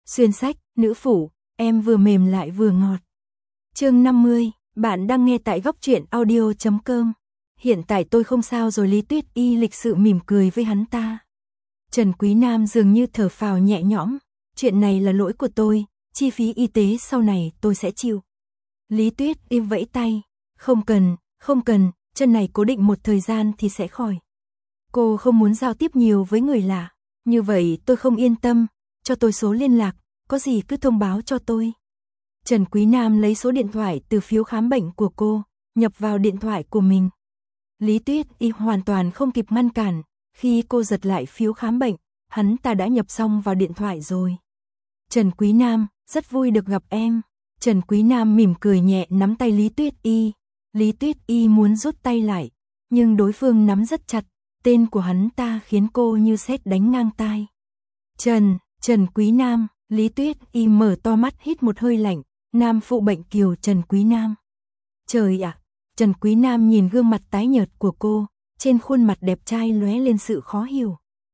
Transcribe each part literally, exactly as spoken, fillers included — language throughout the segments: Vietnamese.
Xuyên sách, nữ phủ, em vừa mềm lại vừa ngọt. Chương năm mươi, bạn đang nghe tại góc truyện audio chấm com. Hiện tại tôi không sao rồi. Lý Tuyết Y lịch sự mỉm cười với hắn ta. Trần Quý Nam dường như thở phào nhẹ nhõm. Chuyện này là lỗi của tôi, chi phí y tế sau này tôi sẽ chịu. Lý Tuyết Y vẫy tay. Không cần, không cần, chân này cố định một thời gian thì sẽ khỏi. Cô không muốn giao tiếp nhiều với người lạ. Như vậy tôi không yên tâm, cho tôi số liên lạc, có gì cứ thông báo cho tôi. Trần Quý Nam lấy số điện thoại từ phiếu khám bệnh của cô, nhập vào điện thoại của mình. Lý Tuyết Y hoàn toàn không kịp ngăn cản, khi cô giật lại phiếu khám bệnh, hắn ta đã nhập xong vào điện thoại rồi. Trần Quý Nam, rất vui được gặp em. Trần Quý Nam mỉm cười nhẹ nắm tay Lý Tuyết Y. Lý Tuyết Y muốn rút tay lại, nhưng đối phương nắm rất chặt, tên của hắn ta khiến cô như sét đánh ngang tai. Trần, Trần Quý Nam, Lý Tuyết Y mở to mắt hít một hơi lạnh, nam phụ bệnh kiều Trần Quý Nam. Trời ạ, Trần Quý Nam nhìn gương mặt tái nhợt của cô, trên khuôn mặt đẹp trai lóe lên sự khó hiểu.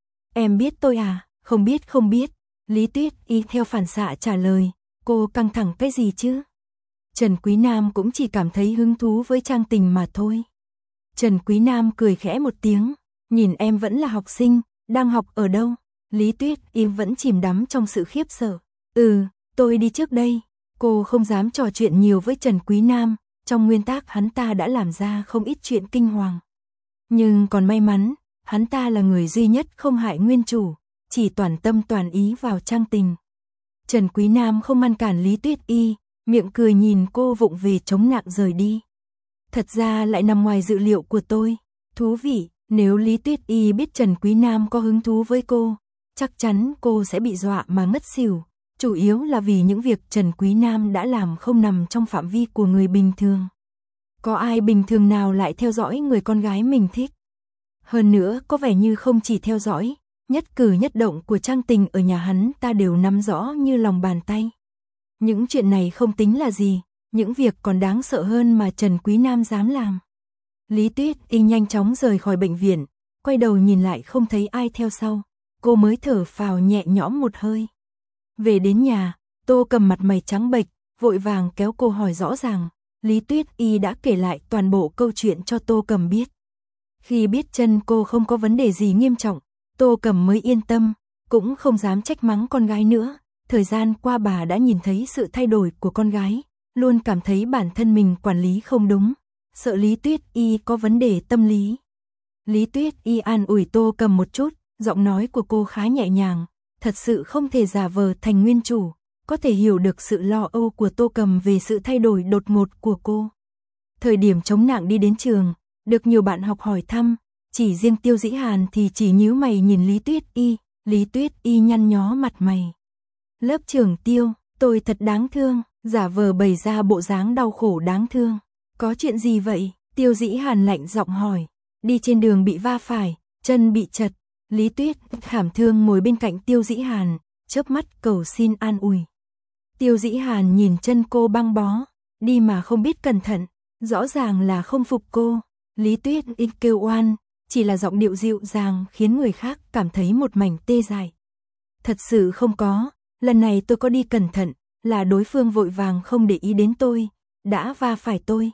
Em biết tôi à? Không biết không biết. Lý Tuyết Y theo phản xạ trả lời, cô căng thẳng cái gì chứ? Trần Quý Nam cũng chỉ cảm thấy hứng thú với Trang Tình mà thôi. Trần Quý Nam cười khẽ một tiếng, nhìn em vẫn là học sinh, đang học ở đâu? Lý Tuyết Y vẫn chìm đắm trong sự khiếp sợ. Ừ, tôi đi trước đây. Cô không dám trò chuyện nhiều với Trần Quý Nam, trong nguyên tắc hắn ta đã làm ra không ít chuyện kinh hoàng. Nhưng còn may mắn, hắn ta là người duy nhất không hại nguyên chủ, chỉ toàn tâm toàn ý vào Trang Tình. Trần Quý Nam không ngăn cản Lý Tuyết Y, miệng cười nhìn cô vụng về chống nạng rời đi. Thật ra lại nằm ngoài dự liệu của tôi. Thú vị, nếu Lý Tuyết Y biết Trần Quý Nam có hứng thú với cô, chắc chắn cô sẽ bị dọa mà ngất xỉu. Chủ yếu là vì những việc Trần Quý Nam đã làm không nằm trong phạm vi của người bình thường. Có ai bình thường nào lại theo dõi người con gái mình thích? Hơn nữa có vẻ như không chỉ theo dõi, nhất cử nhất động của Trang Tình ở nhà hắn ta đều nắm rõ như lòng bàn tay. Những chuyện này không tính là gì, những việc còn đáng sợ hơn mà Trần Quý Nam dám làm. Lý Tuyết Y nhanh chóng rời khỏi bệnh viện, quay đầu nhìn lại không thấy ai theo sau, cô mới thở phào nhẹ nhõm một hơi. Về đến nhà, Tô Cầm mặt mày trắng bệch, vội vàng kéo cô hỏi rõ ràng. Lý Tuyết Y đã kể lại toàn bộ câu chuyện cho Tô Cầm biết. Khi biết chân cô không có vấn đề gì nghiêm trọng, Tô Cầm mới yên tâm, cũng không dám trách mắng con gái nữa. Thời gian qua bà đã nhìn thấy sự thay đổi của con gái, luôn cảm thấy bản thân mình quản lý không đúng, sợ Lý Tuyết Y có vấn đề tâm lý. Lý Tuyết Y an ủi Tô Cầm một chút, giọng nói của cô khá nhẹ nhàng, thật sự không thể giả vờ thành nguyên chủ, có thể hiểu được sự lo âu của Tô Cầm về sự thay đổi đột ngột của cô. Thời điểm chống nạng đi đến trường, được nhiều bạn học hỏi thăm, chỉ riêng Tiêu Dĩ Hàn thì chỉ nhíu mày nhìn Lý Tuyết Y, Lý Tuyết Y nhăn nhó mặt mày. Lớp trưởng Tiêu, tôi thật đáng thương, giả vờ bày ra bộ dáng đau khổ đáng thương. Có chuyện gì vậy? Tiêu Dĩ Hàn lạnh giọng hỏi. Đi trên đường bị va phải, chân bị trật. Lý Tuyết thảm thương ngồi bên cạnh Tiêu Dĩ Hàn, chớp mắt cầu xin an ủi. Tiêu Dĩ Hàn nhìn chân cô băng bó, đi mà không biết cẩn thận, rõ ràng là không phục cô. Lý Tuyết Y kêu oan, chỉ là giọng điệu dịu dàng khiến người khác cảm thấy một mảnh tê dại. Thật sự không có, lần này tôi có đi cẩn thận, là đối phương vội vàng không để ý đến tôi, đã va phải tôi.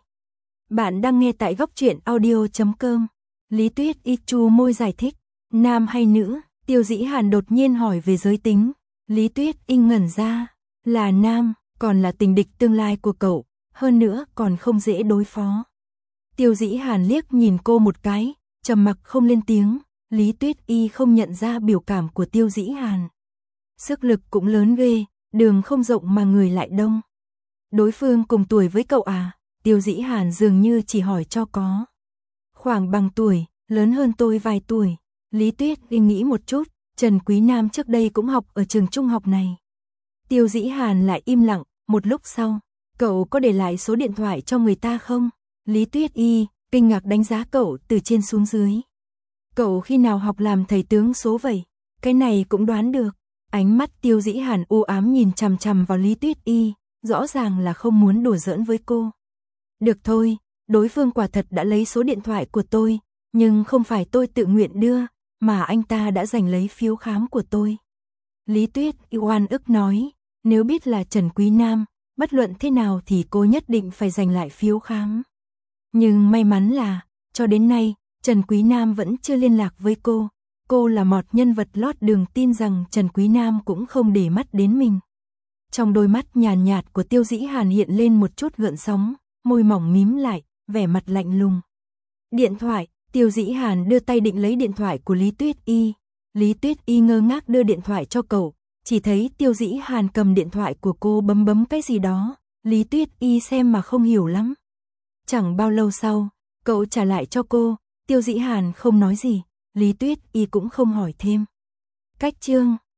Bạn đang nghe tại góc truyện audio chấm com. Lý Tuyết Y chu môi giải thích. Nam hay nữ? Tiêu Dĩ Hàn đột nhiên hỏi về giới tính. Lý Tuyết Y ngẩn ra. Là nam, còn là tình địch tương lai của cậu, hơn nữa còn không dễ đối phó. Tiêu Dĩ Hàn liếc nhìn cô một cái, trầm mặc không lên tiếng. Lý Tuyết Y không nhận ra biểu cảm của Tiêu Dĩ Hàn. Sức lực cũng lớn ghê, đường không rộng mà người lại đông. Đối phương cùng tuổi với cậu à? Tiêu Dĩ Hàn dường như chỉ hỏi cho có. Khoảng bằng tuổi, lớn hơn tôi vài tuổi. Lý Tuyết Y nghĩ một chút, Trần Quý Nam trước đây cũng học ở trường trung học này. Tiêu Dĩ Hàn lại im lặng, một lúc sau, cậu có để lại số điện thoại cho người ta không? Lý Tuyết Y kinh ngạc đánh giá cậu từ trên xuống dưới. Cậu khi nào học làm thầy tướng số vậy? Cái này cũng đoán được. Ánh mắt Tiêu Dĩ Hàn u ám nhìn chằm chằm vào Lý Tuyết Y, rõ ràng là không muốn đùa giỡn với cô. Được thôi, đối phương quả thật đã lấy số điện thoại của tôi, nhưng không phải tôi tự nguyện đưa, mà anh ta đã giành lấy phiếu khám của tôi. Lý Tuyết Y oan ức nói, nếu biết là Trần Quý Nam, bất luận thế nào thì cô nhất định phải giành lại phiếu khám. Nhưng may mắn là, cho đến nay, Trần Quý Nam vẫn chưa liên lạc với cô. Cô là một nhân vật lót đường tin rằng Trần Quý Nam cũng không để mắt đến mình. Trong đôi mắt nhàn nhạt của Tiêu Dĩ Hàn hiện lên một chút gợn sóng, môi mỏng mím lại, vẻ mặt lạnh lùng. Điện thoại, Tiêu Dĩ Hàn đưa tay định lấy điện thoại của Lý Tuyết Y. Lý Tuyết Y ngơ ngác đưa điện thoại cho cậu, chỉ thấy Tiêu Dĩ Hàn cầm điện thoại của cô bấm bấm cái gì đó. Lý Tuyết Y xem mà không hiểu lắm. Chẳng bao lâu sau, cậu trả lại cho cô, Tiêu Dĩ Hàn không nói gì, Lý Tuyết Y cũng không hỏi thêm. Cách chương